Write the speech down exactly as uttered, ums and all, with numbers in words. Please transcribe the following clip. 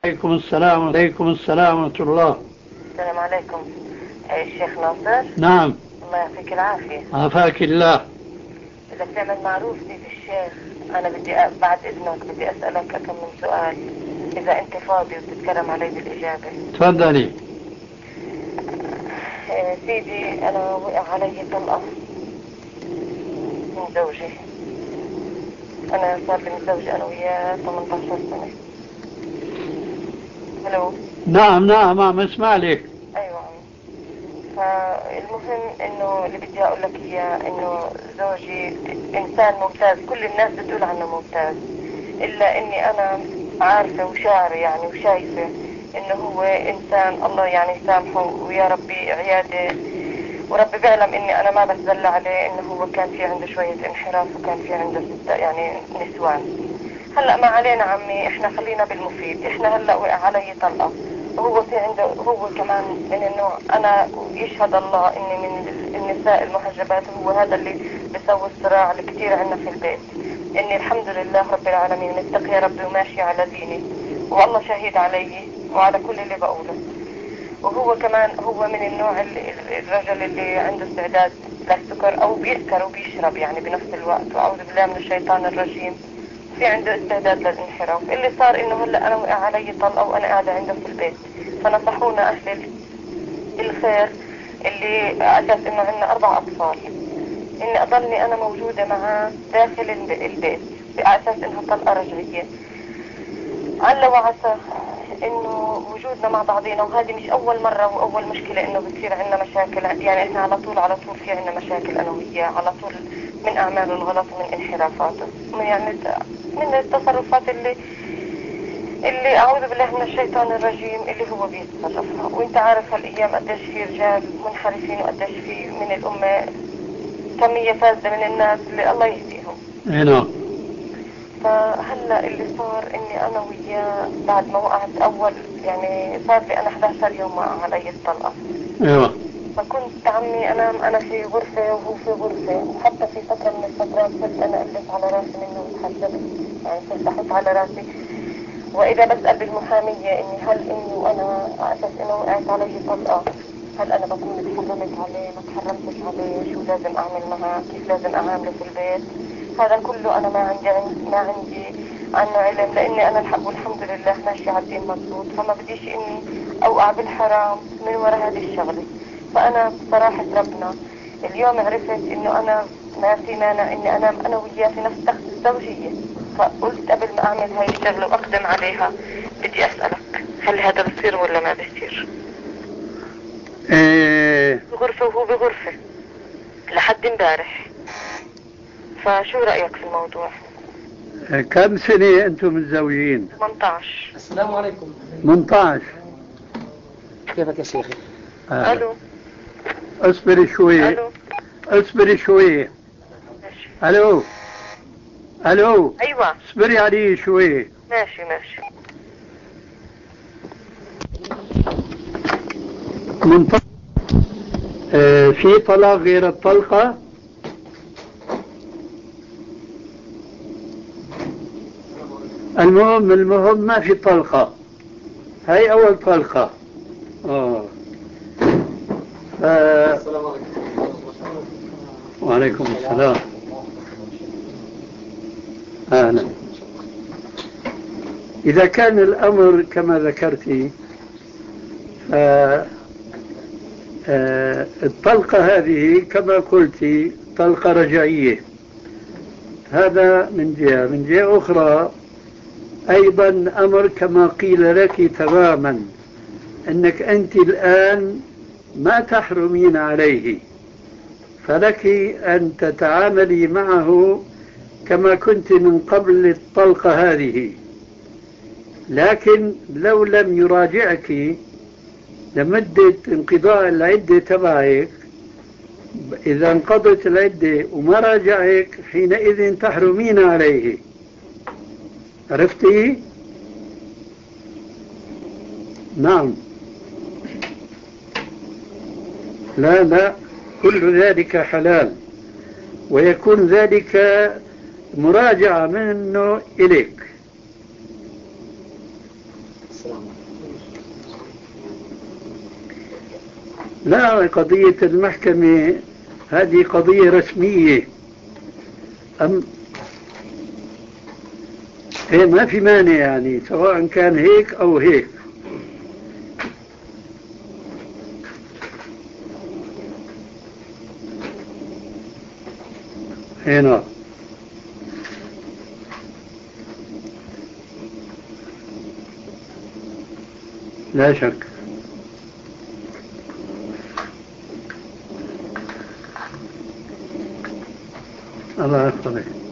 عليكم السلام. عليكم السلام ورحمة الله. السلام عليكم. الشيخ ناصر. نعم. الله يعطيك العافية. عافاك الله. إذا بتعمل معروف سيدي الشيخ، أنا بدي أ... بعد إذنك بدي أسألك كم من سؤال إذا أنت فاضي وتتكرم علي بالإجابة. تفضلي. آه سيدي، أنا وقع علي طلقة من زوجي. أنا صار لي متزوج أنا وياه ثمانية عشر سنة. هلو. نعم نعم عم اسمع لك. أيوة. فالمهم إنه اللي بدي أقول لك إياه إنه زوجي إنسان ممتاز، كل الناس بتقول عنه ممتاز، إلا إني أنا عارفة وشاعرة يعني وشايفة إنه هو إنسان الله يعني يسامحه ويا ربي عيادة، وربي بيعلم إني أنا ما بتدلع عليه، إنه هو كان في عنده شوية انحراف وكان في عنده ستة يعني نسوان. هلأ ما علينا عمي، إحنا خلينا بالمفيد. إحنا هلأ وقع علي طلقة، وهو في عنده هو كمان من النوع، أنا يشهد الله إني من النساء المحجبات، هو هذا اللي بيسوي الصراع اللي كتير عنا في البيت. إني الحمد لله رب العالمين متقية ربي وماشي على ديني، والله شهيد علي وعلى كل اللي بقوله. وهو كمان هو من النوع الرجل اللي عنده استعداد للسكر أو بيسكر وبيشرب يعني بنفس الوقت، وأعوذ بالله من الشيطان الرجيم، في عنده استعداد للانحراف. اللي صار إنه هلأ أنا وقع علي طلقة وأنا قاعدة عنده في البيت، فنصحونا أهل الخير اللي أساس إنه عندنا أربع أطفال إني أضلني أنا موجودة معاه داخل البيت على أساس إنها طلقة رجعية. على وعسى إنه وجودنا مع بعضينا، وهذه مش أول مرة وأول مشكلة إنه بتصير عندنا مشاكل، يعني إحنا على طول على طول في عندنا مشاكل أنا وياه على طول، من أعماله الغلط ومن انحرافاته، من يعني من التصرفات اللي اللي أعوذ بالله من الشيطان الرجيم اللي هو بيتصرفها. وانت عارف هالأيام قديش في رجال منحرفين وقديش في من الأمة كمية فاسدة من الناس اللي الله يهديهم. هنا. فهلا اللي صار إني أنا وياه بعد ما وقعت أول يعني صار لي أنا إحدى عشر يوم وقع علي الطلقة. ايوه. فكنت عمي أنام أنا في غرفة وهو في غرفة، وحتى في فترة من الفترات صرت أنا ألبس على راسي منه وتحجبت، يعني صرت أحط على راسي، وإذا بسأل بالمحامية إني هل إني وأنا على أساس إنه وقعت علي طلقة هل أنا بكون اتحرمت عليه ما اتحرمتش عليه، شو لازم أعمل معه، كيف لازم أعامله في البيت، هذا كله أنا ما عندي ما عندي عنه علم، لأني أنا الحق والحمد لله ماشي على الدين مضبوط، فما بديش إني أوقع بالحرام من وراء هذه الشغلة. فأنا بصراحة ربنا اليوم عرفت إنه أنا ما في مانع إني أنام أنا وياه في نفس تخت الزوجية، فقلت قبل ما أعمل هاي الشغلة وأقدم عليها بدي أسألك هل هذا بصير ولا ما بصير؟ ايه. بغرفة وهو بغرفة لحد امبارح، فشو رأيك في الموضوع؟ كم سنة أنتم متزوجين؟ ثمانية عشر. السلام عليكم. ثمانية عشر. كيفك يا شيخي؟ آه. ألو. اصبري شوي. ألو. اصبري شوي. ماشي. ألو. ألو. أيوة. اصبري علي شوي. ماشي ماشي. من طلق. آه في طلاق غير الطلقة؟ المهم المهم ما في طلقة، هاي أول طلقة. آه. ف... السلام عليكم. وعليكم السلام. أهلا. إذا كان الأمر كما ذكرتي، ف... آه الطلقة هذه كما قلت طلقة رجعية، هذا من جهة. من جهة أخرى أيضا أمر كما قيل لك تماما، أنك أنت الآن ما تحرمين عليه، فلك أن تتعاملي معه كما كنت من قبل الطلقة هذه. لكن لو لم يراجعك لمدة انقضاء العدة تبعك، إذا انقضت العدة وما راجعك حينئذ تحرمين عليه. عرفتي؟ نعم. لا لا، كل ذلك حلال، ويكون ذلك مراجعة منه إليك. لا، قضية المحكمة هذه قضية رسمية. أم إيه، ما في مانع يعني، سواء كان هيك أو هيك. هنا لا شك. الله يحفظك.